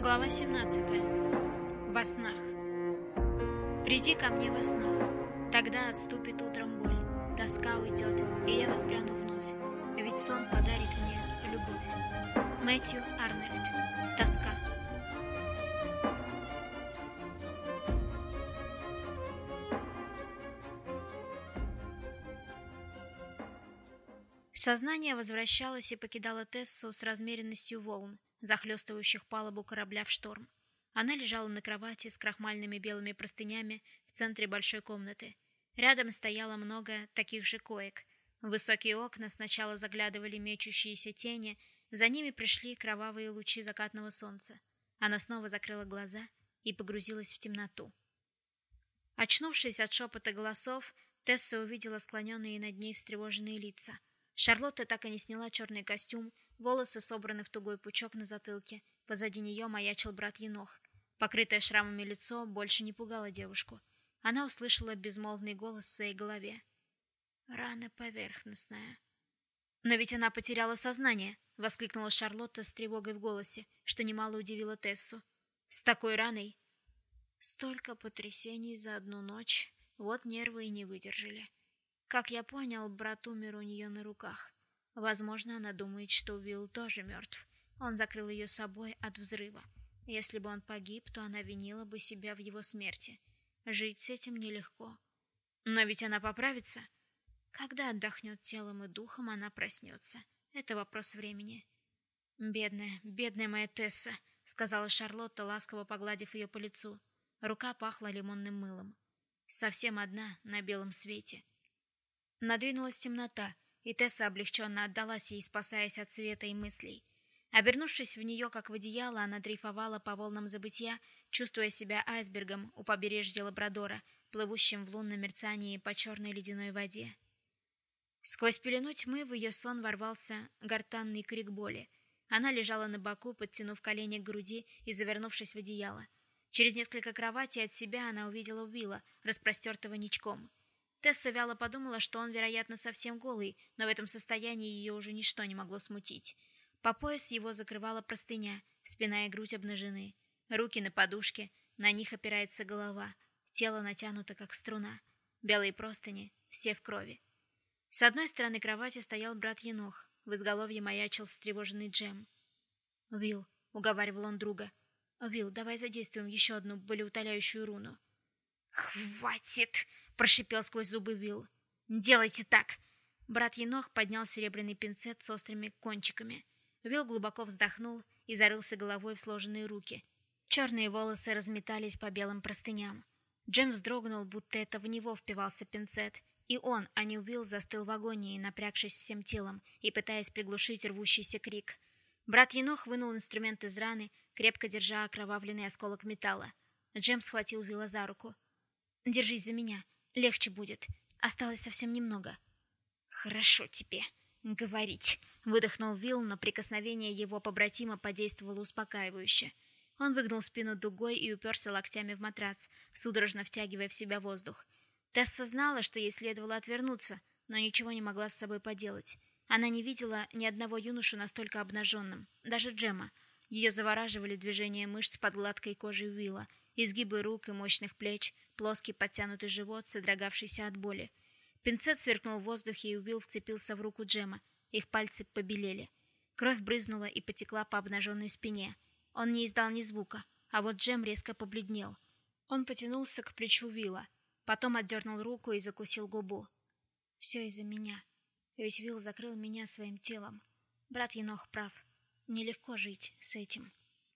Глава 17. Во снах. Приди ко мне во снах, тогда отступит утром боль, тоска уйдет, и я воспряну вновь, ведь сон подарит мне любовь. Мэтью Арнольд. Тоска. Сознание возвращалось и покидало Тессу с размеренностью волн, захлестывающих палубу корабля в шторм. Она лежала на кровати с крахмальными белыми простынями в центре большой комнаты. Рядом стояло много таких же коек. В высокие окна сначала заглядывали мечущиеся тени, за ними пришли кровавые лучи закатного солнца. Она снова закрыла глаза и погрузилась в темноту. Очнувшись от шепота голосов, Тесса увидела склоненные над ней встревоженные лица. Шарлотта так и не сняла черный костюм, волосы собраны в тугой пучок на затылке. Позади нее маячил брат Енох. Покрытое шрамами лицо больше не пугало девушку. Она услышала безмолвный голос в своей голове. «Рана поверхностная». «Но ведь она потеряла сознание!» — воскликнула Шарлотта с тревогой в голосе, что немало удивило Тессу. «С такой раной?» «Столько потрясений за одну ночь. Вот нервы и не выдержали. Как я понял, брат умер у нее на руках. Возможно, она думает, что Уилл тоже мертв. Он закрыл ее собой от взрыва. Если бы он погиб, то она винила бы себя в его смерти. Жить с этим нелегко. Но ведь она поправится. Когда отдохнет телом и духом, она проснется. Это вопрос времени. «Бедная, бедная моя Тесса», — сказала Шарлотта, ласково погладив ее по лицу. Рука пахла лимонным мылом. Совсем одна на белом свете. Надвинулась темнота, и Тесса облегченно отдалась ей, спасаясь от света и мыслей. Обернувшись в нее, как в одеяло, она дрейфовала по волнам забытья, чувствуя себя айсбергом у побережья Лабрадора, плывущим в лунном мерцании по черной ледяной воде. Сквозь пелену тьмы в ее сон ворвался гортанный крик боли. Она лежала на боку, подтянув колени к груди и завернувшись в одеяло. Через несколько кроватей от себя она увидела Уилла, распростертого ничком. Тесса вяло подумала, что он, вероятно, совсем голый, но в этом состоянии ее уже ничто не могло смутить. По пояс его закрывала простыня, спина и грудь обнажены. Руки на подушке, на них опирается голова, тело натянуто, как струна. Белые простыни, все в крови. С одной стороны кровати стоял брат Енох, в изголовье маячил встревоженный Джем. «Уилл», — уговаривал он друга, — «Уилл, давай задействуем еще одну болеутоляющую руну». «Хватит!» — прошипел сквозь зубы Уилл. «Делайте так!» Брат Енох поднял серебряный пинцет с острыми кончиками. Уилл глубоко вздохнул и зарылся головой в сложенные руки. Черные волосы разметались по белым простыням. Джем вздрогнул, будто это в него впивался пинцет. И он, а не Уилл, застыл в агонии, напрягшись всем телом и пытаясь приглушить рвущийся крик. Брат Енох вынул инструмент из раны, крепко держа окровавленный осколок металла. Джем схватил Уилла за руку. «Держись за меня. Легче будет. Осталось совсем немного». «Хорошо тебе говорить», — выдохнул Уилл, но прикосновение его побратима подействовало успокаивающе. Он выгнул спину дугой и уперся локтями в матрац, судорожно втягивая в себя воздух. Тесса знала, что ей следовало отвернуться, но ничего не могла с собой поделать. Она не видела ни одного юношу настолько обнаженным, даже Джема. Ее завораживали движения мышц под гладкой кожей Уилла, изгибы рук и мощных плеч, плоский подтянутый живот, содрогавшийся от боли. Пинцет сверкнул в воздухе, и Уилл вцепился в руку Джема. Их пальцы побелели. Кровь брызнула и потекла по обнаженной спине. Он не издал ни звука, а вот Джем резко побледнел. Он потянулся к плечу Уилла, потом отдернул руку и закусил губу. «Все из-за меня. Ведь Уилл закрыл меня своим телом. Брат Енох прав. Нелегко жить с этим».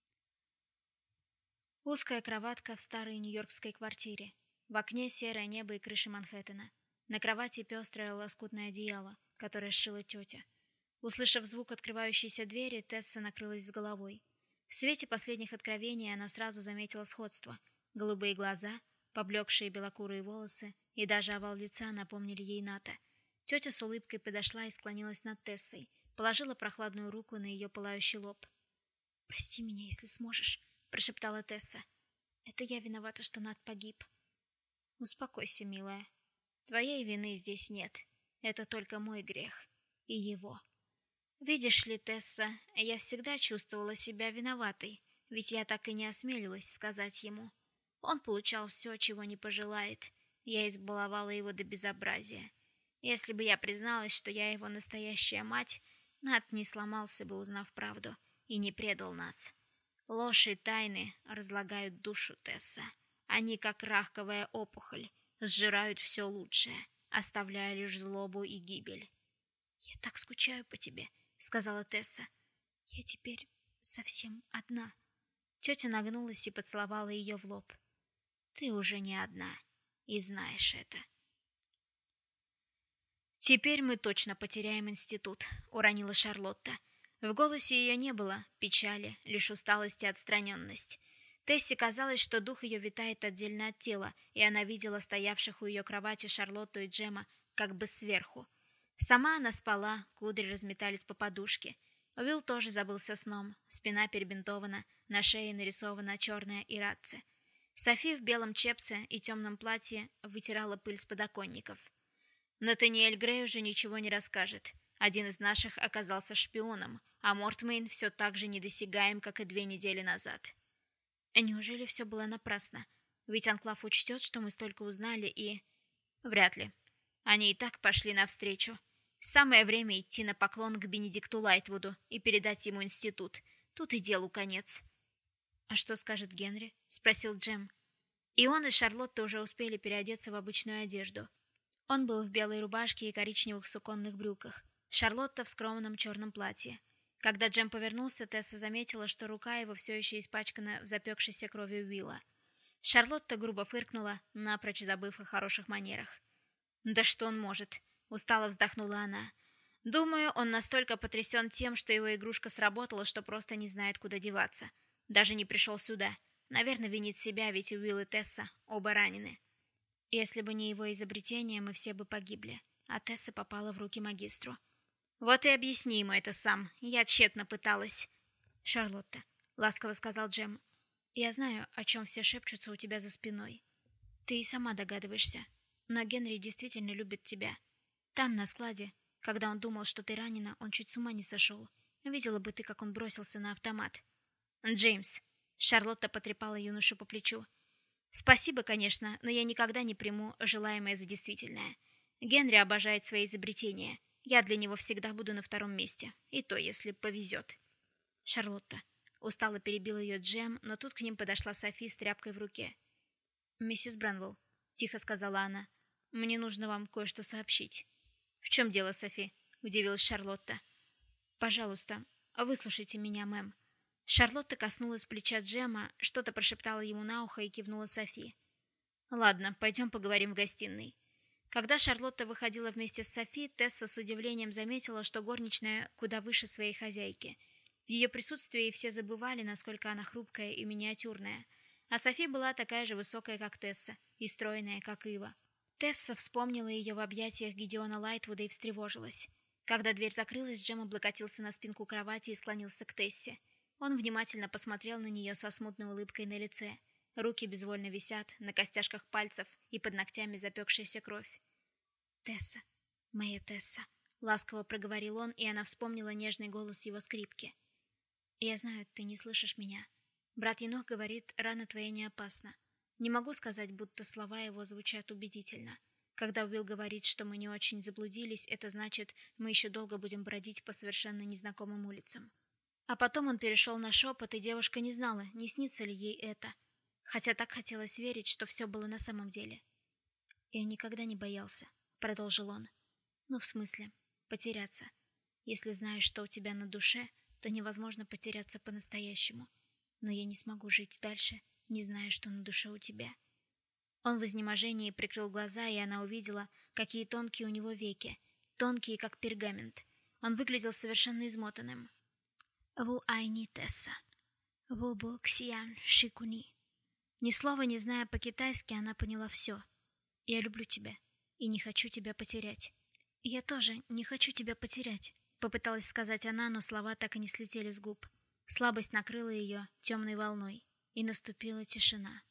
Узкая кроватка в старой нью-йоркской квартире. В окне серое небо и крыша Манхэттена. На кровати пестрое лоскутное одеяло, которое сшила тетя. Услышав звук открывающейся двери, Тесса накрылась с головой. В свете последних откровений она сразу заметила сходство. Голубые глаза, поблекшие белокурые волосы и даже овал лица напомнили ей Ната. Тетя с улыбкой подошла и склонилась над Тессой, положила прохладную руку на ее пылающий лоб. «Прости меня, если сможешь», — прошептала Тесса. «Это я виновата, что Нат погиб». «Успокойся, милая. Твоей вины здесь нет. Это только мой грех. И его. Видишь ли, Тесса, я всегда чувствовала себя виноватой. ведь я так и не осмелилась сказать ему. Он получал все, чего не пожелает. Я избаловала его до безобразия. Если бы я призналась, что я его настоящая мать, Нат не сломался бы, узнав правду, и не предал нас. Ложь и тайны разлагают душу, Тесса. Они, как раковая опухоль, сжирают все лучшее, оставляя лишь злобу и гибель. «Я так скучаю по тебе», — сказала Тесса. «Я теперь совсем одна». Тетя нагнулась и поцеловала ее в лоб. «Ты уже не одна, и знаешь это». «Теперь мы точно потеряем институт», — уронила Шарлотта. В голосе ее не было печали, лишь усталость и отстраненность. Тессе казалось, что дух ее витает отдельно от тела, и она видела стоявших у ее кровати Шарлотту и Джема как бы сверху. Сама она спала, кудри разметались по подушке. Уилл тоже забылся сном, спина перебинтована, на шее нарисована черная иратце. Софи в белом чепце и темном платье вытирала пыль с подоконников. Натаниэль Грей уже ничего не расскажет. Один из наших оказался шпионом, а Мортмейн все так же недосягаем, как и 2 недели назад. Неужели все было напрасно? Ведь Анклав учтет, что мы столько узнали, и... Вряд ли. Они и так пошли навстречу. Самое время идти на поклон к Бенедикту Лайтвуду и передать ему институт. Тут и делу конец. «А что скажет Генри?» — спросил Джем. И он, и Шарлотта уже успели переодеться в обычную одежду. Он был в белой рубашке и коричневых суконных брюках. Шарлотта в скромном черном платье. Когда Джем повернулся, Тесса заметила, что рука его все еще испачкана в запекшейся крови Уилла. Шарлотта грубо фыркнула, напрочь забыв о хороших манерах. «Да что он может?» — устало вздохнула она. «Думаю, он настолько потрясен тем, что его игрушка сработала, что просто не знает, куда деваться. Даже не пришел сюда. Наверное, винит себя, ведь Уилл и Тесса оба ранены. Если бы не его изобретение, мы все бы погибли, а Тесса попала в руки магистру. Вот и объясни ему это сам. Я тщетно пыталась». «Шарлотта», — ласково сказал Джем, — «я знаю, о чем все шепчутся у тебя за спиной. Ты и сама догадываешься. Но Генри действительно любит тебя. Там, на складе, когда он думал, что ты ранена, он чуть с ума не сошел. Видела бы ты, как он бросился на автомат». «Джеймс», — Шарлотта потрепала юношу по плечу, — «спасибо, конечно, но я никогда не приму желаемое за действительное. Генри обожает свои изобретения. Я для него всегда буду на втором месте. И то, если повезет». «Шарлотта», — устало перебил ее Джем, но тут к ним подошла Софи с тряпкой в руке. «Миссис Бранвелл», — тихо сказала она, — «мне нужно вам кое-что сообщить». «В чем дело, Софи?» — удивилась Шарлотта. «Пожалуйста, выслушайте меня, мэм». Шарлотта коснулась плеча Джема, что-то прошептала ему на ухо и кивнула Софи. «Ладно, пойдем поговорим в гостиной». Когда Шарлотта выходила вместе с Софи, Тесса с удивлением заметила, что горничная куда выше своей хозяйки. В ее присутствии все забывали, насколько она хрупкая и миниатюрная. А Софи была такая же высокая, как Тесса, и стройная, как Ива. Тесса вспомнила ее в объятиях Гидеона Лайтвуда и встревожилась. Когда дверь закрылась, Джем облокотился на спинку кровати и склонился к Тессе. Он внимательно посмотрел на нее со смутной улыбкой на лице. Руки безвольно висят, на костяшках пальцев и под ногтями запекшаяся кровь. «Тесса, моя Тесса», — ласково проговорил он, и она вспомнила нежный голос его скрипки. «Я знаю, ты не слышишь меня. Брат Енох говорит, рана твоя не опасна. Не могу сказать, будто слова его звучат убедительно. Когда Уилл говорит, что мы не очень заблудились, это значит, мы еще долго будем бродить по совершенно незнакомым улицам». А потом он перешел на шепот, и девушка не знала, не снится ли ей это. Хотя так хотелось верить, что все было на самом деле. «Я никогда не боялся», — продолжил он. «Ну, в смысле, потеряться. Если знаешь, что у тебя на душе, то невозможно потеряться по-настоящему. Но я не смогу жить дальше, не зная, что на душе у тебя». Он в изнеможении прикрыл глаза, и она увидела, какие тонкие у него веки, тонкие, как пергамент. Он выглядел совершенно измотанным. «Ву айни Тесса. Ву бу ксиян шикуни». Ни слова не зная по-китайски, она поняла все. «Я люблю тебя и не хочу тебя потерять». «Я тоже не хочу тебя потерять», — попыталась сказать она, но слова так и не слетели с губ. Слабость накрыла ее темной волной, и наступила тишина.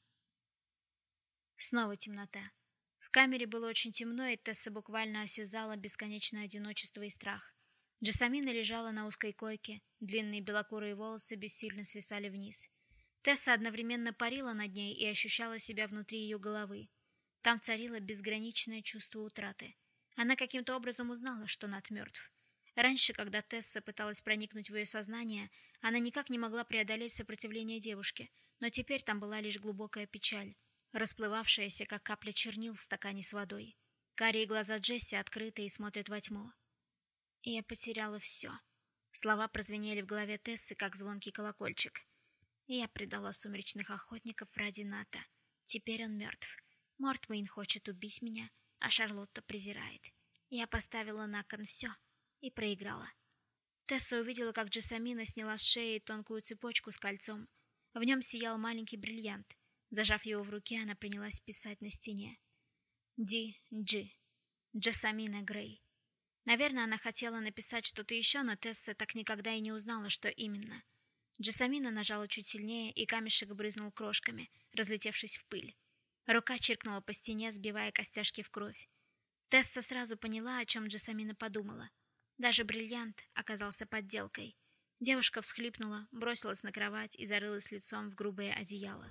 Снова темнота. В камере было очень темно, и Тесса буквально осязала бесконечное одиночество и страх. Джессамина лежала на узкой койке, длинные белокурые волосы бессильно свисали вниз. Тесса одновременно парила над ней и ощущала себя внутри ее головы. Там царило безграничное чувство утраты. Она каким-то образом узнала, что Нат мертв. Раньше, когда Тесса пыталась проникнуть в ее сознание, она никак не могла преодолеть сопротивление девушки, но теперь там была лишь глубокая печаль, расплывавшаяся, как капля чернил в стакане с водой. Карие глаза Джесси открыты и смотрят во тьму. «Я потеряла все». Слова прозвенели в голове Тессы, как звонкий колокольчик. «Я предала сумеречных охотников ради Ната. Теперь он мертв. Мортмейн хочет убить меня, а Шарлотта презирает. Я поставила на кон все и проиграла». Тесса увидела, как Джессамина сняла с шеи тонкую цепочку с кольцом. В нем сиял маленький бриллиант. Зажав его в руке, она принялась писать на стене. Ди-Джи. Джессамина Грей. Наверное, она хотела написать что-то еще, но Тесса так никогда и не узнала, что именно. Джессамина нажала чуть сильнее, и камешек брызнул крошками, разлетевшись в пыль. Рука чиркнула по стене, сбивая костяшки в кровь. Тесса сразу поняла, о чем Джессамина подумала. Даже бриллиант оказался подделкой. Девушка всхлипнула, бросилась на кровать и зарылась лицом в грубое одеяло.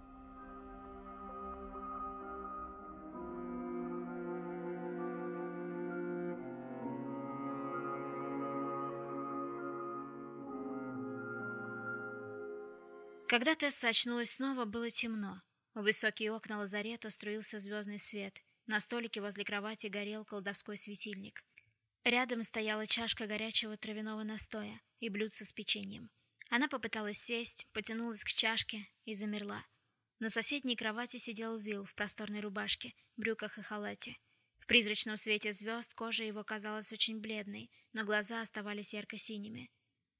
Когда Тесса очнулась снова, было темно. В высокие окна лазарета струился звездный свет. На столике возле кровати горел колдовской светильник. Рядом стояла чашка горячего травяного настоя и блюдце с печеньем. Она попыталась сесть, потянулась к чашке и замерла. На соседней кровати сидел Уилл в просторной рубашке, брюках и халате. В призрачном свете звезд кожа его казалась очень бледной, но глаза оставались ярко-синими.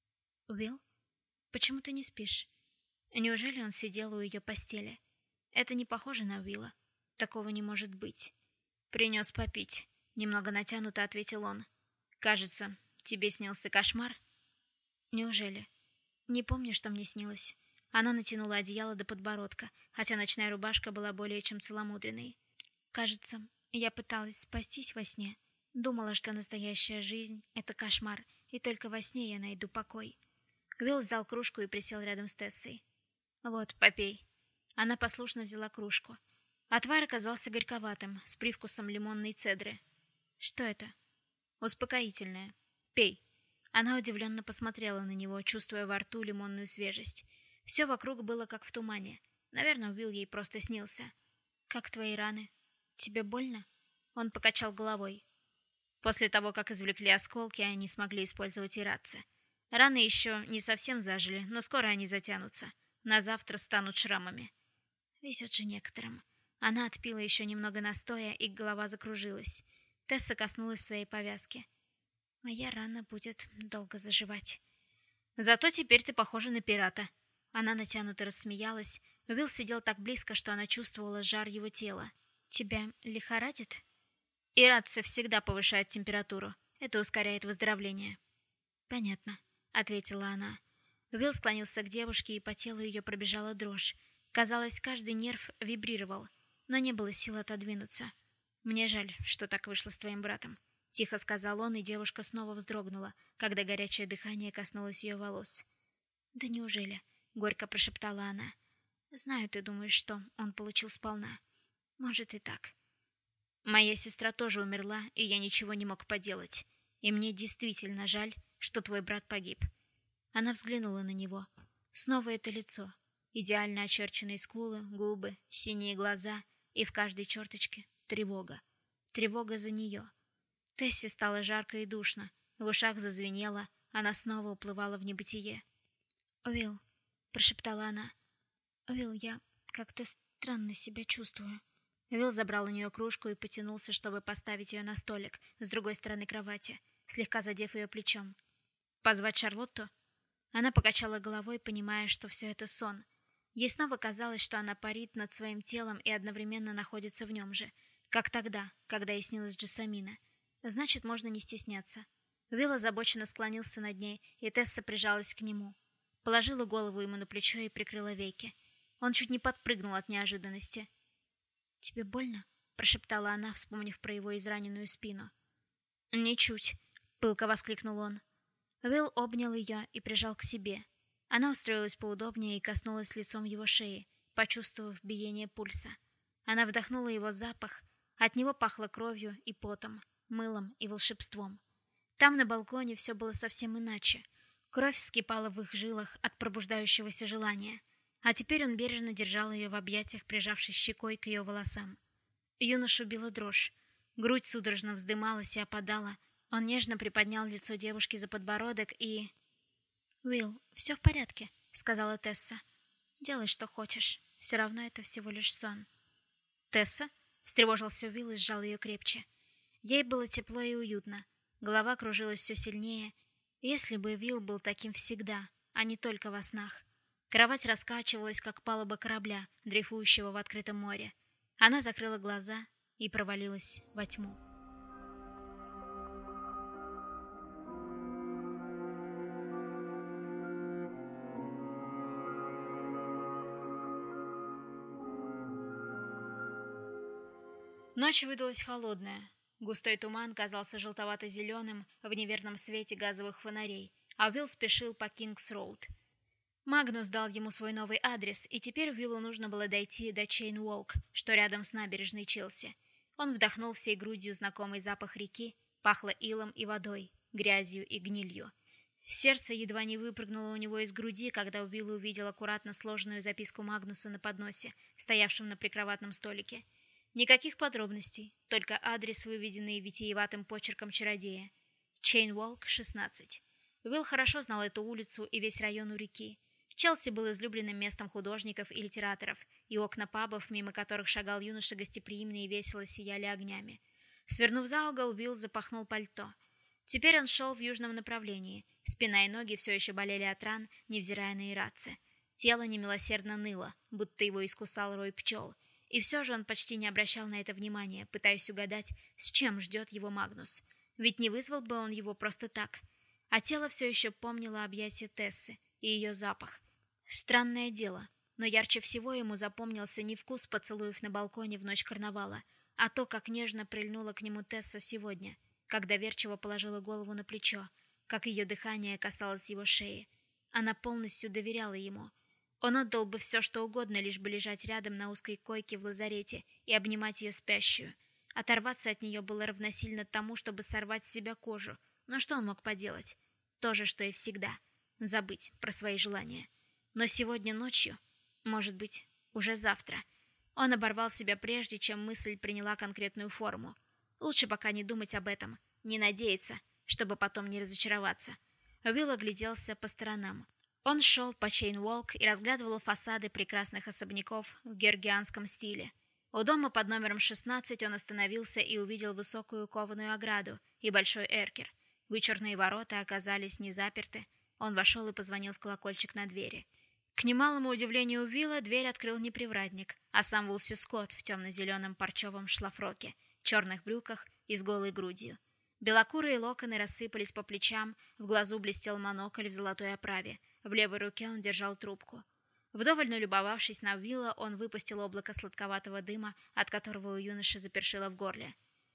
«Уилл, почему ты не спишь?» Неужели он сидел у ее постели? Это не похоже на Уилла. Такого не может быть. «Принес попить», — немного натянуто ответил он. «Кажется, тебе снился кошмар?» «Неужели?» «Не помню, что мне снилось». Она натянула одеяло до подбородка, хотя ночная рубашка была более чем целомудренной. «Кажется, я пыталась спастись во сне. Думала, что настоящая жизнь — это кошмар, и только во сне я найду покой». Уилл взял кружку и присел рядом с Тессой. «Вот, попей». Она послушно взяла кружку. Отвар оказался горьковатым, с привкусом лимонной цедры. «Что это?» «Успокоительное. Пей». Она удивленно посмотрела на него, чувствуя во рту лимонную свежесть. Все вокруг было как в тумане. Наверное, Уилл ей просто снился. «Как твои раны? Тебе больно?» Он покачал головой. После того, как извлекли осколки, они смогли использовать и рации. Раны еще не совсем зажили, но скоро они затянутся. На завтра станут шрамами. Везет же некоторым. Она отпила еще немного настоя, и голова закружилась. Тесса коснулась своей повязки. «Моя рана будет долго заживать». «Зато теперь ты похожа на пирата». Она натянуто рассмеялась. Уилл сидел так близко, что она чувствовала жар его тела. «Тебя лихорадит?» «Ирация всегда повышает температуру. Это ускоряет выздоровление». «Понятно», — ответила она. Уилл склонился к девушке, и по телу ее пробежала дрожь. Казалось, каждый нерв вибрировал, но не было сил отодвинуться. «Мне жаль, что так вышло с твоим братом», — тихо сказал он, и девушка снова вздрогнула, когда горячее дыхание коснулось ее волос. «Да неужели?» — горько прошептала она. «Знаю, ты думаешь, что он получил сполна. Может и так». «Моя сестра тоже умерла, и я ничего не мог поделать. И мне действительно жаль, что твой брат погиб». Она взглянула на него. Снова это лицо. Идеально очерченные скулы, губы, синие глаза, и в каждой черточке тревога. Тревога за нее. Тессе стало жарко и душно. В ушах зазвенело. Она снова уплывала в небытие. «Уилл», — прошептала она. «Уилл, я как-то странно себя чувствую». Уилл забрал у нее кружку и потянулся, чтобы поставить ее на столик с другой стороны кровати, слегка задев ее плечом. «Позвать Шарлотту?» Она покачала головой, понимая, что все это сон. Ей снова казалось, что она парит над своим телом и одновременно находится в нем же, как тогда, когда ей снилась Джессамина. Значит, можно не стесняться. Уилл озабоченно склонился над ней, и Тесса прижалась к нему. Положила голову ему на плечо и прикрыла веки. Он чуть не подпрыгнул от неожиданности. «Тебе больно?» — прошептала она, вспомнив про его израненную спину. «Ничуть», — пылко воскликнул он. Уилл обнял ее и прижал к себе. Она устроилась поудобнее и коснулась лицом его шеи, почувствовав биение пульса. Она вдохнула его запах, от него пахло кровью и потом, мылом и волшебством. Там на балконе все было совсем иначе. Кровь вскипала в их жилах от пробуждающегося желания, а теперь он бережно держал ее в объятиях, прижавшись щекой к ее волосам. Юношу била дрожь. Грудь судорожно вздымалась и опадала. Он нежно приподнял лицо девушки за подбородок и... «Уилл, все в порядке», — сказала Тесса. «Делай, что хочешь. Все равно это всего лишь сон». «Тесса?» — встревожился Уилл и сжал ее крепче. Ей было тепло и уютно. Голова кружилась все сильнее. Если бы Уилл был таким всегда, а не только во снах. Кровать раскачивалась, как палуба корабля, дрейфующего в открытом море. Она закрыла глаза и провалилась во тьму. Ночь выдалась холодная. Густой туман казался желтовато-зеленым в неверном свете газовых фонарей, а Уилл спешил по Кингс-Роуд. Магнус дал ему свой новый адрес, и теперь Уиллу нужно было дойти до Чейн-Уолк, что рядом с набережной Челси. Он вдохнул всей грудью знакомый запах реки, пахло илом и водой, грязью и гнилью. Сердце едва не выпрыгнуло у него из груди, когда Уилл увидел аккуратно сложенную записку Магнуса на подносе, стоявшем на прикроватном столике. Никаких подробностей, только адрес, выведенный витиеватым почерком чародея. Чейн-Уолк, 16. Уилл хорошо знал эту улицу и весь район у реки. Челси был излюбленным местом художников и литераторов, и окна пабов, мимо которых шагал юноша, гостеприимно и весело сияли огнями. Свернув за угол, Уилл запахнул пальто. Теперь он шел в южном направлении. Спина и ноги все еще болели от ран, невзирая на ирации. Тело немилосердно ныло, будто его искусал рой пчел. И все же он почти не обращал на это внимания, пытаясь угадать, с чем ждет его Магнус. Ведь не вызвал бы он его просто так. А тело все еще помнило объятия Тессы и ее запах. Странное дело, но ярче всего ему запомнился не вкус поцелуев на балконе в ночь карнавала, а то, как нежно прильнула к нему Тесса сегодня, как доверчиво положила голову на плечо, как ее дыхание касалось его шеи. Она полностью доверяла ему. Он отдал бы все, что угодно, лишь бы лежать рядом на узкой койке в лазарете и обнимать ее спящую. Оторваться от нее было равносильно тому, чтобы сорвать с себя кожу. Но что он мог поделать? То же, что и всегда. Забыть про свои желания. Но сегодня ночью, может быть, уже завтра, он оборвал себя прежде, чем мысль приняла конкретную форму. Лучше пока не думать об этом, не надеяться, чтобы потом не разочароваться. Уилл огляделся по сторонам. Он шел по Чейн-Уолк и разглядывал фасады прекрасных особняков в георгианском стиле. У дома под номером 16 он остановился и увидел высокую кованую ограду и большой эркер. Вычурные ворота оказались не заперты. Он вошел и позвонил в колокольчик на двери. К немалому удивлению Уилла дверь открыл не привратник, а сам Вулси Скотт в темно-зеленом парчевом шлафроке, черных брюках и с голой грудью. Белокурые локоны рассыпались по плечам, в глазу блестел монокль в золотой оправе. В левой руке он держал трубку. Вдоволь налюбовавшись на Уилла, он выпустил облако сладковатого дыма, от которого у юноши запершило в горле.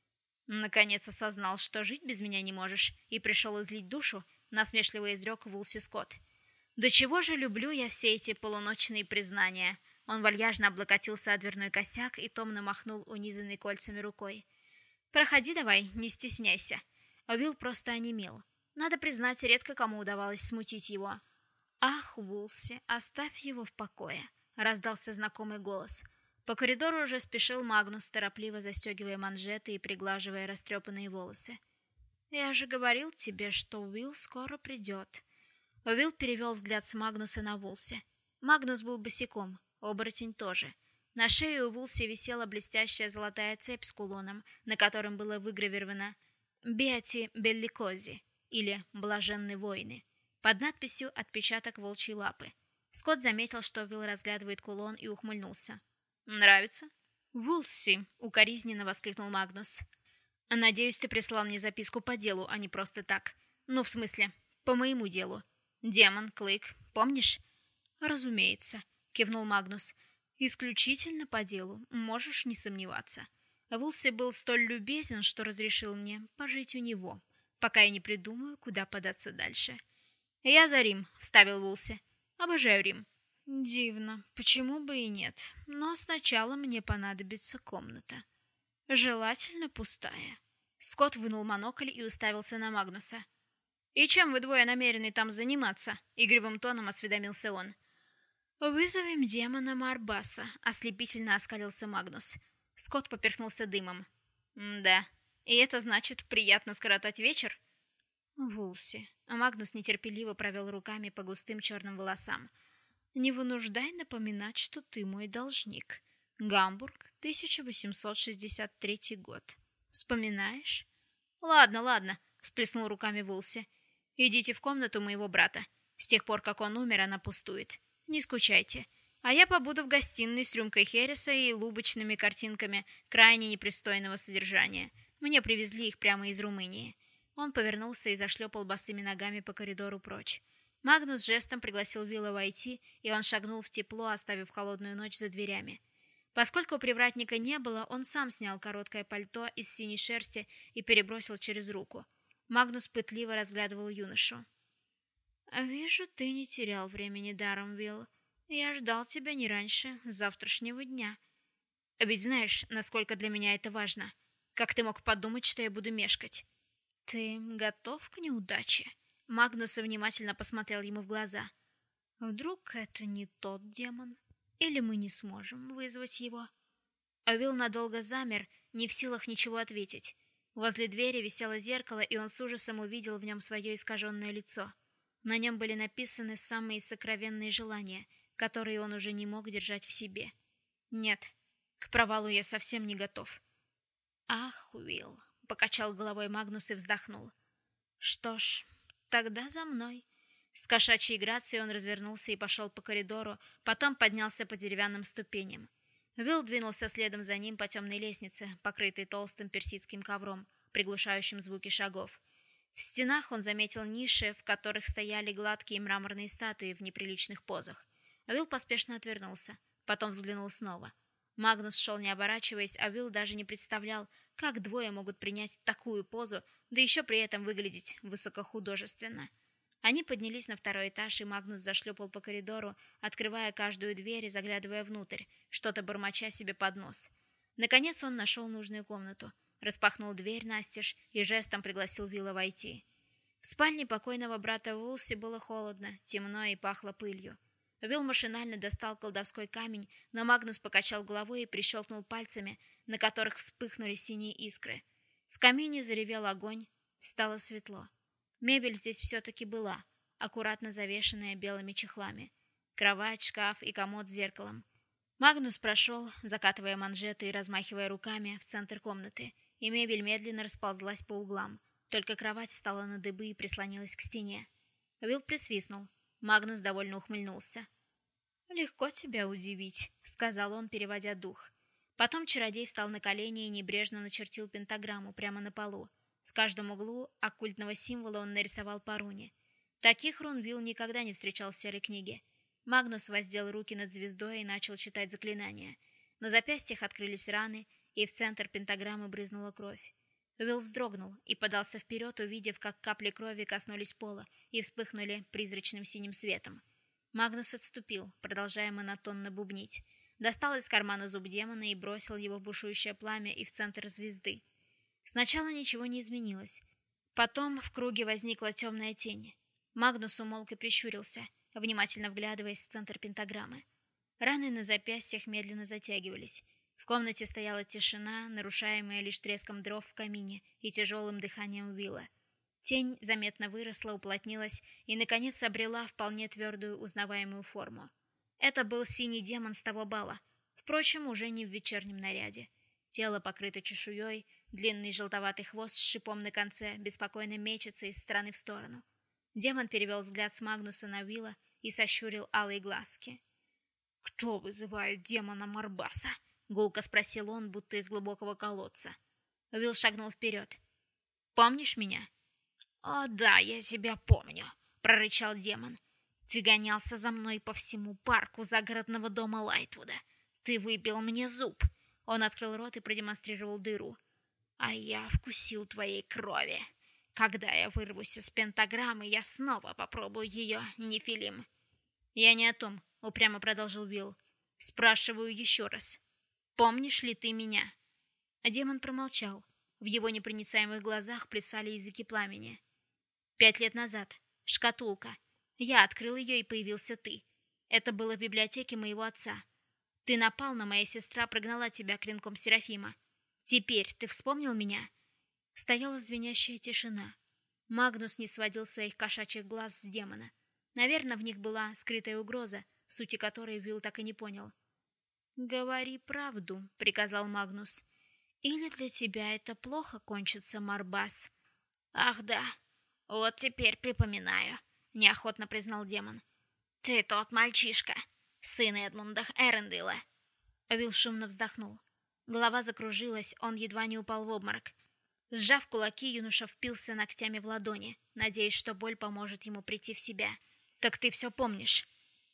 «Наконец осознал, что жить без меня не можешь, и пришел излить душу», — насмешливо изрек Вулси Скотт. «Да чего же люблю я все эти полуночные признания?» Он вальяжно облокотился о дверной косяк и томно махнул унизанной кольцами рукой. «Проходи давай, не стесняйся». Уилл просто онемел. Надо признать, редко кому удавалось смутить его. «Ах, Вулси, оставь его в покое», — раздался знакомый голос. По коридору уже спешил Магнус, торопливо застегивая манжеты и приглаживая растрепанные волосы. «Я же говорил тебе, что Уилл скоро придет». Уилл перевел взгляд с Магнуса на Вулси. Магнус был босиком, оборотень тоже. На шее у Вулси висела блестящая золотая цепь с кулоном, на котором было выгравировано «Беати Белликози» или «Блаженны воины». Под надписью «Отпечаток волчьей лапы». Скотт заметил, что Уилл разглядывает кулон, и ухмыльнулся. «Нравится?» «Вулси!» — укоризненно воскликнул Магнус. «Надеюсь, ты прислал мне записку по делу, а не просто так. Ну, в смысле, по моему делу. Демон, Клык, помнишь?» «Разумеется», — кивнул Магнус. «Исключительно по делу, можешь не сомневаться. Вулси был столь любезен, что разрешил мне пожить у него, пока я не придумаю, куда податься дальше». «Я за Рим», — вставил Вулси. Обожаю Рим». «Дивно. Почему бы и нет? Но сначала мне понадобится комната. Желательно пустая». Скотт вынул монокль и уставился на Магнуса. «И чем вы двое намерены там заниматься?» — игривым тоном осведомился он. «Вызовем демона Марбаса», — ослепительно оскалился Магнус. Скотт поперхнулся дымом. «Да. И это значит, приятно скоротать вечер?» «Вулси». А Магнус нетерпеливо провел руками по густым черным волосам. «Не вынуждай напоминать, что ты мой должник. Гамбург, 1863 год. Вспоминаешь?» «Ладно, ладно», — всплеснул руками Вулси. «Идите в комнату моего брата. С тех пор, как он умер, она пустует. Не скучайте. А я побуду в гостиной с рюмкой хереса и лубочными картинками крайне непристойного содержания. Мне привезли их прямо из Румынии». Он повернулся и зашлепал босыми ногами по коридору прочь. Магнус жестом пригласил Вилла войти, и он шагнул в тепло, оставив холодную ночь за дверями. Поскольку привратника не было, он сам снял короткое пальто из синей шерсти и перебросил через руку. Магнус пытливо разглядывал юношу. «Вижу, ты не терял времени даром, Вилл. Я ждал тебя не раньше завтрашнего дня. Ведь знаешь, насколько для меня это важно. Как ты мог подумать, что я буду мешкать?» «Ты готов к неудаче?» Магнус внимательно посмотрел ему в глаза. «Вдруг это не тот демон? Или мы не сможем вызвать его?» Уилл надолго замер, не в силах ничего ответить. Возле двери висело зеркало, и он с ужасом увидел в нем свое искаженное лицо. На нем были написаны самые сокровенные желания, которые он уже не мог держать в себе. «Нет, к провалу я совсем не готов». «Ах, Уилл», — покачал головой Магнус и вздохнул. «Что ж, тогда за мной». С кошачьей грацией он развернулся и пошел по коридору, потом поднялся по деревянным ступеням. Уилл двинулся следом за ним по темной лестнице, покрытой толстым персидским ковром, приглушающим звуки шагов. В стенах он заметил ниши, в которых стояли гладкие мраморные статуи в неприличных позах. Уилл поспешно отвернулся, потом взглянул снова. Магнус шел не оборачиваясь, а Уилл даже не представлял, как двое могут принять такую позу, да еще при этом выглядеть высокохудожественно. Они поднялись на второй этаж, и Магнус зашлепал по коридору, открывая каждую дверь и заглядывая внутрь, что-то бормоча себе под нос. Наконец он нашел нужную комнату, распахнул дверь настежь и жестом пригласил Вилла войти. В спальне покойного брата Вулси было холодно, темно и пахло пылью. Уилл машинально достал колдовской камень, но Магнус покачал головой и прищелкнул пальцами, на которых вспыхнули синие искры. В камине заревел огонь, стало светло. Мебель здесь все-таки была, аккуратно завешенная белыми чехлами. Кровать, шкаф и комод с зеркалом. Магнус прошел, закатывая манжеты и размахивая руками, в центр комнаты, и мебель медленно расползлась по углам. Только кровать встала на дыбы и прислонилась к стене. Уилл присвистнул. Магнус довольно ухмыльнулся. «Легко тебя удивить», — сказал он, переводя дух. Потом чародей встал на колени и небрежно начертил пентаграмму прямо на полу. В каждом углу оккультного символа он нарисовал по руне. Таких рун Уилл никогда не встречал в серой книге. Магнус воздел руки над звездой и начал читать заклинания. На запястьях открылись раны, и в центр пентаграммы брызнула кровь. Уилл вздрогнул и подался вперед, увидев, как капли крови коснулись пола и вспыхнули призрачным синим светом. Магнус отступил, продолжая монотонно бубнить. Достал из кармана зуб демона и бросил его в бушующее пламя и в центр звезды. Сначала ничего не изменилось. Потом в круге возникла темная тень. Магнус умолк и прищурился, внимательно вглядываясь в центр пентаграммы. Раны на запястьях медленно затягивались. В комнате стояла тишина, нарушаемая лишь треском дров в камине и тяжелым дыханием Уилла. Тень заметно выросла, уплотнилась и, наконец, обрела вполне твердую узнаваемую форму. Это был синий демон с того бала, впрочем, уже не в вечернем наряде. Тело покрыто чешуей, длинный желтоватый хвост с шипом на конце беспокойно мечется из стороны в сторону. Демон перевел взгляд с Магнуса на Уилла и сощурил алые глазки. «Кто вызывает демона Марбаса?» — гулко спросил он, будто из глубокого колодца. Уилл шагнул вперед. «Помнишь меня?» «О да, я тебя помню», — прорычал демон. «Ты гонялся за мной по всему парку загородного дома Лайтвуда. Ты выбил мне зуб». Он открыл рот и продемонстрировал дыру. «А я вкусил твоей крови. Когда я вырвусь из пентаграммы, я снова попробую ее, Нефилим». «Я не о том», — упрямо продолжил Уилл. «Спрашиваю еще раз. Помнишь ли ты меня?» А демон промолчал. В его непроницаемых глазах плясали языки пламени. 5 лет назад. Шкатулка. Я открыл ее, и появился ты. Это было в библиотеке моего отца. Ты напал, но моя сестра прогнала тебя клинком Серафима. Теперь ты вспомнил меня?» Стояла звенящая тишина. Магнус не сводил своих кошачьих глаз с демона. Наверное, в них была скрытая угроза, сути которой Уилл так и не понял. «Говори правду», — приказал Магнус. «Или для тебя это плохо кончится, Марбас?» «Ах да, вот теперь припоминаю», — неохотно признал демон. «Ты тот мальчишка, сын Эдмунда Эрендила». Уилл шумно вздохнул. Голова закружилась, он едва не упал в обморок. Сжав кулаки, юноша впился ногтями в ладони, надеясь, что боль поможет ему прийти в себя. «Так ты все помнишь?»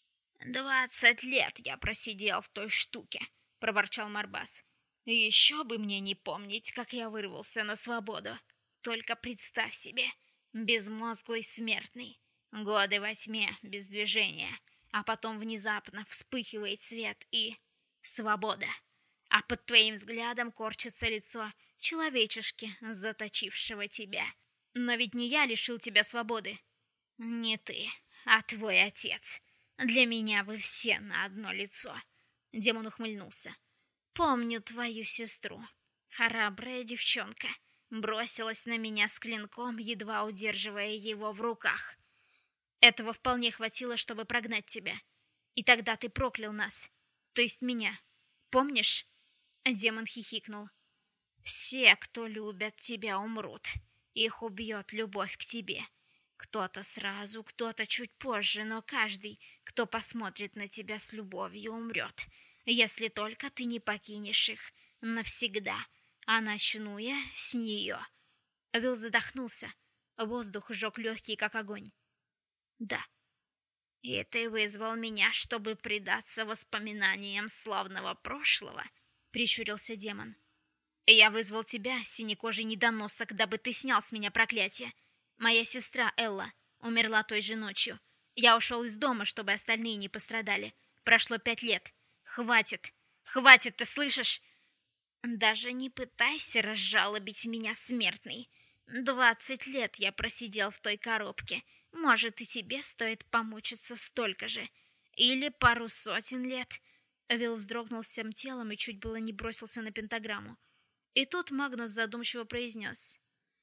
20 лет я просидел в той штуке», — проворчал Марбас. «Еще бы мне не помнить, как я вырвался на свободу. Только представь себе, безмозглый смертный, годы во тьме, без движения, а потом внезапно вспыхивает свет и... свобода. А под твоим взглядом корчится лицо человечешки, заточившего тебя. Но ведь не я лишил тебя свободы». «Не ты, а твой отец. Для меня вы все на одно лицо». Демон ухмыльнулся. «Помню твою сестру. Храбрая девчонка. Бросилась на меня с клинком, едва удерживая его в руках. Этого вполне хватило, чтобы прогнать тебя. И тогда ты проклял нас. То есть меня. Помнишь?» Демон хихикнул. «Все, кто любят тебя, умрут. Их убьет любовь к тебе. Кто-то сразу, кто-то чуть позже, но каждый, кто посмотрит на тебя с любовью, умрет. Если только ты не покинешь их навсегда, а начну я с нее». Уилл задохнулся. Воздух сжег легкие, как огонь. «Да. И ты вызвал меня, чтобы предаться воспоминаниям славного прошлого?» — прищурился демон. «Я вызвал тебя, синекожий недоносок, дабы ты снял с меня проклятие. Моя сестра Элла умерла той же ночью. Я ушел из дома, чтобы остальные не пострадали. Прошло 5 лет. Хватит! Хватит, ты слышишь?» «Даже не пытайся разжалобить меня, смертный. 20 лет я просидел в той коробке. Может, и тебе стоит помучиться столько же. Или пару сотен лет». Уилл вздрогнул всем телом и чуть было не бросился на пентаграмму. И тут Магнус задумчиво произнес.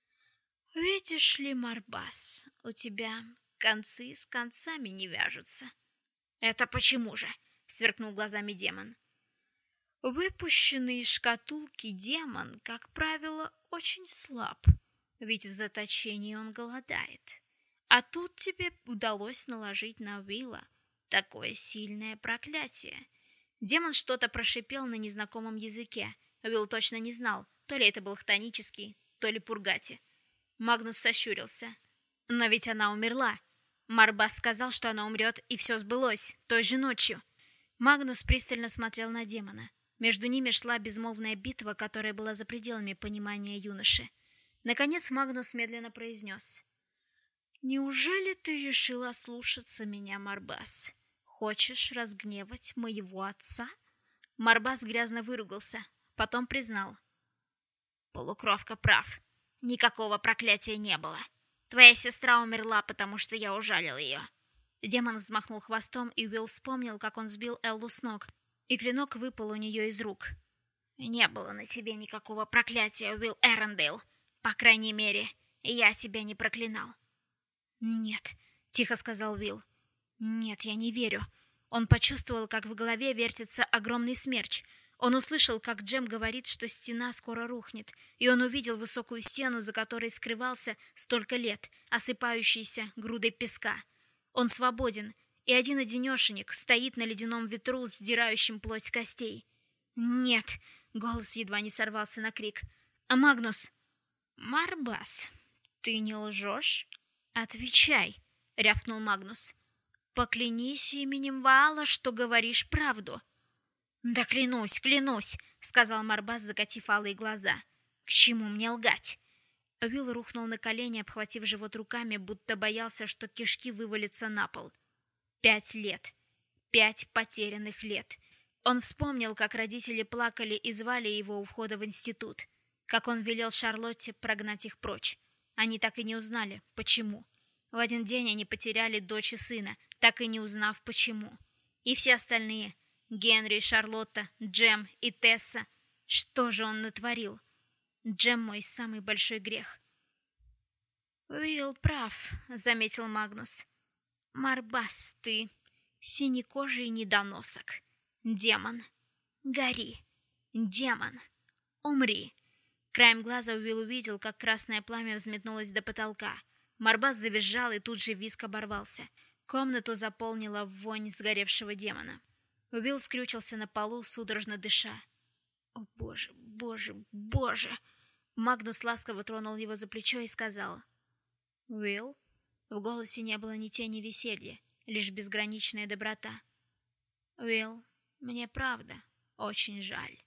«Видишь ли, Марбас, у тебя концы с концами не вяжутся». «Это почему же?» — сверкнул глазами демон. «Выпущенный из шкатулки демон, как правило, очень слаб, ведь в заточении он голодает. А тут тебе удалось наложить на Уилла такое сильное проклятие». Демон что-то прошипел на незнакомом языке. Уилл точно не знал, то ли это был хтонический, то ли пургати. Магнус сощурился. «Но ведь она умерла. Марбас сказал, что она умрет, и все сбылось, той же ночью». Магнус пристально смотрел на демона. Между ними шла безмолвная битва, которая была за пределами понимания юноши. Наконец Магнус медленно произнес. «Неужели ты решил ослушаться меня, Марбас? Хочешь разгневать моего отца?» Марбас грязно выругался, потом признал. «Полукровка прав. Никакого проклятия не было. Твоя сестра умерла, потому что я ужалил ее». Демон взмахнул хвостом, и Уилл вспомнил, как он сбил Эллу с ног, и клинок выпал у нее из рук. «Не было на тебе никакого проклятия, Уилл Эрендейл. По крайней мере, я тебя не проклинал». «Нет», — тихо сказал Уилл. «Нет, я не верю». Он почувствовал, как в голове вертится огромный смерч. Он услышал, как Джем говорит, что стена скоро рухнет, и он увидел высокую стену, за которой скрывался столько лет, осыпающейся грудой песка. Он свободен, и один-одинешенек стоит на ледяном ветру, сдирающим плоть с костей. «Нет!» — голос едва не сорвался на крик. «А Магнус?» «Марбас, ты не лжешь?» «Отвечай!» — рявкнул Магнус. «Поклянись именем Ваала, что говоришь правду». «Да клянусь, клянусь!» — сказал Марбас, закатив алые глаза. «К чему мне лгать?» Уилл рухнул на колени, обхватив живот руками, будто боялся, что кишки вывалятся на пол. 5 лет. 5 потерянных лет. Он вспомнил, как родители плакали и звали его у входа в институт, как он велел Шарлотте прогнать их прочь. Они так и не узнали, почему. В один день они потеряли дочь и сына, так и не узнав, почему. И все остальные — Генри, Шарлотта, Джем и Тесса. Что же он натворил? Джем — мой самый большой грех. «Уилл прав», — заметил Магнус. «Марбас, ты синекожий недоносок. Демон. Гори. Демон. Умри». Краем глаза Уилл увидел, как красное пламя взметнулось до потолка. Марбас завизжал, и тут же визг оборвался. Комнату заполнила вонь сгоревшего демона. Уилл скрючился на полу, судорожно дыша. «О, боже, боже, боже!» Магнус ласково тронул его за плечо и сказал: «Уилл?» В голосе не было ни тени веселья, лишь безграничная доброта. «Уилл, мне правда очень жаль».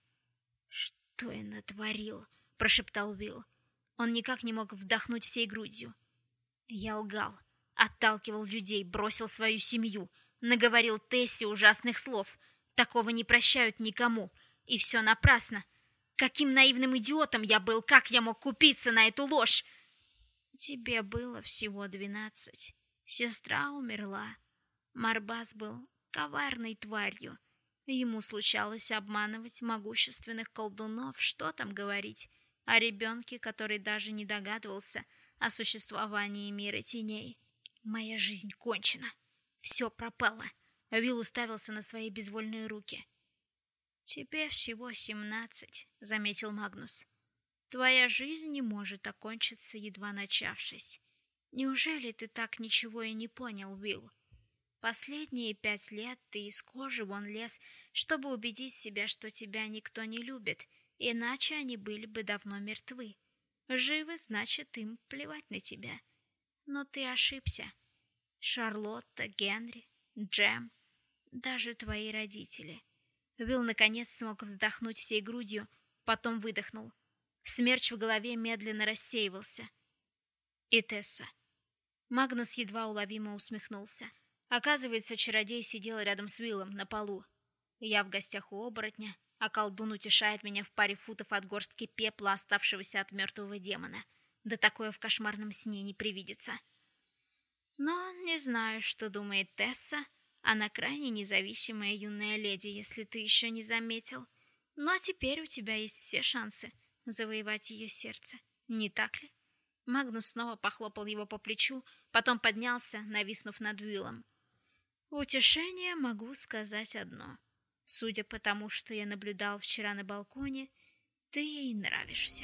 «Что я натворил?» — прошептал Уилл. Он никак не мог вдохнуть всей грудью. «Я лгал, отталкивал людей, бросил свою семью, наговорил Тессе ужасных слов. Такого не прощают никому. И все напрасно. Каким наивным идиотом я был, как я мог купиться на эту ложь?» «Тебе было всего 12. Сестра умерла. Марбас был коварной тварью. Ему случалось обманывать могущественных колдунов, что там говорить, о ребенке, который даже не догадывался о существовании мира теней. Моя жизнь кончена. Все пропало». Уилл уставился на свои безвольные руки. «Тебе всего 17, — заметил Магнус. Твоя жизнь не может окончиться, едва начавшись. Неужели ты так ничего и не понял, Уилл? Последние 5 лет ты из кожи вон лез, чтобы убедить себя, что тебя никто не любит, иначе они были бы давно мертвы. Живы, значит, им плевать на тебя. Но ты ошибся. Шарлотта, Генри, Джем, даже твои родители». Уилл наконец смог вздохнуть всей грудью, потом выдохнул. Смерч в голове медленно рассеивался. И Тесса. Магнус едва уловимо усмехнулся. Оказывается, чародей сидел рядом с Уиллом на полу. Я в гостях у оборотня, а колдун утешает меня в паре футов от горстки пепла, оставшегося от мертвого демона. Да такое в кошмарном сне не привидится. Но не знаю, что думает Тесса. Она крайне независимая юная леди, если ты еще не заметил. Но теперь у тебя есть все шансы завоевать ее сердце, не так ли? Магнус снова похлопал его по плечу, потом поднялся, нависнув над Уиллом. В утешение могу сказать одно. Судя по тому, что я наблюдал вчера на балконе, ты ей нравишься.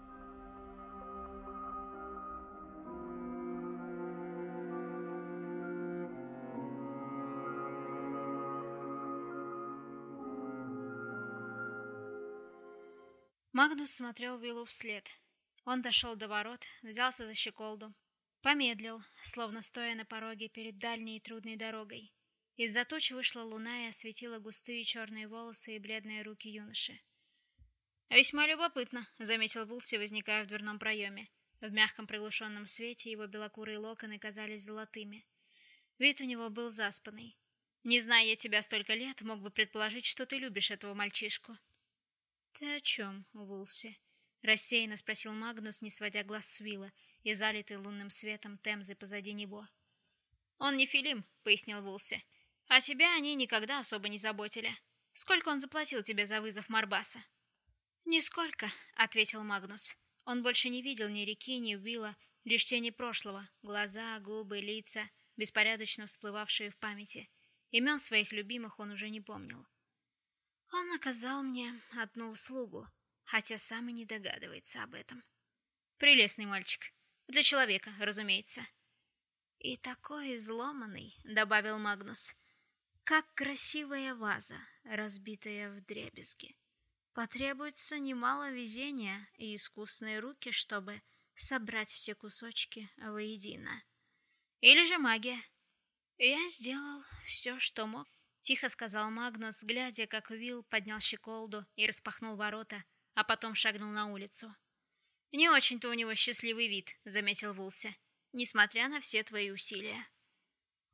Магнус смотрел Уиллу вслед. Он дошел до ворот, взялся за щеколду. Помедлил, словно стоя на пороге перед дальней и трудной дорогой. Из-за туч вышла луна и осветила густые черные волосы и бледные руки юноши. «Весьма любопытно», — заметил Вулси, возникая в дверном проеме. В мягком приглушенном свете его белокурые локоны казались золотыми. Вид у него был заспанный. «Не зная я тебя столько лет, мог бы предположить, что ты любишь этого мальчишку». «Ты о чем, Вулси?» — рассеянно спросил Магнус, не сводя глаз с Уилла и залитый лунным светом Темзы позади него. «Он не Филим», — пояснил Вулси. «А тебя они никогда особо не заботили. Сколько он заплатил тебе за вызов Марбаса?» «Нисколько», — ответил Магнус. Он больше не видел ни реки, ни Уилла, лишь тени прошлого, глаза, губы, лица, беспорядочно всплывавшие в памяти. Имен своих любимых он уже не помнил. Он оказал мне одну услугу, хотя сам и не догадывается об этом. Прелестный мальчик. Для человека, разумеется. И такой изломанный, добавил Магнус, как красивая ваза, разбитая вдребезги. Потребуется немало везения и искусные руки, чтобы собрать все кусочки воедино. Или же магия. Я сделал все, что мог. Тихо сказал Магнус, глядя, как Уилл поднял щеколду и распахнул ворота, а потом шагнул на улицу. «Не очень-то у него счастливый вид», — заметил Вулси, «несмотря на все твои усилия».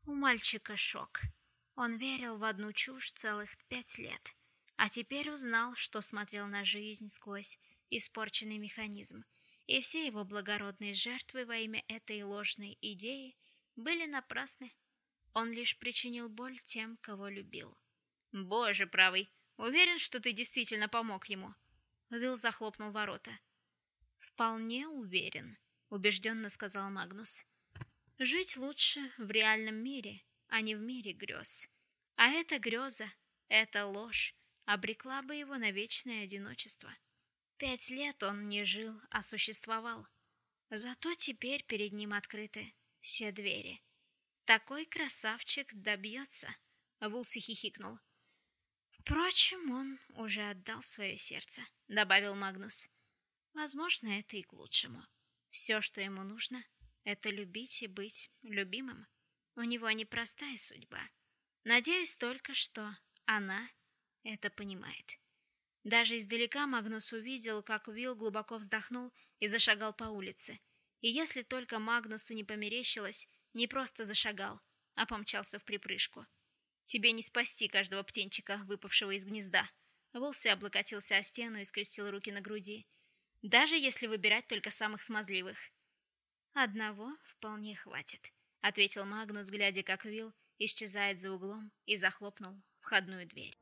У мальчика шок. Он верил в одну чушь целых 5 лет, а теперь узнал, что смотрел на жизнь сквозь испорченный механизм, и все его благородные жертвы во имя этой ложной идеи были напрасны. Он лишь причинил боль тем, кого любил. «Боже правый, уверен, что ты действительно помог ему?» Уилл захлопнул ворота. «Вполне уверен», — убежденно сказал Магнус. «Жить лучше в реальном мире, а не в мире грез. А эта греза, эта ложь обрекла бы его на вечное одиночество. 5 лет он не жил, а существовал. Зато теперь перед ним открыты все двери. Такой красавчик добьется», — Вулси хихикнул. «Впрочем, он уже отдал свое сердце», — добавил Магнус. «Возможно, это и к лучшему. Все, что ему нужно, это любить и быть любимым. У него непростая судьба. Надеюсь только, что она это понимает». Даже издалека Магнус увидел, как Уилл глубоко вздохнул и зашагал по улице. И если только Магнусу не померещилось, не просто зашагал, а помчался вприпрыжку. «Тебе не спасти каждого птенчика, выпавшего из гнезда». Вулси облокотился о стену и скрестил руки на груди. «Даже если выбирать только самых смазливых». «Одного вполне хватит», — ответил Магнус, глядя, как Уилл исчезает за углом, и захлопнул входную дверь.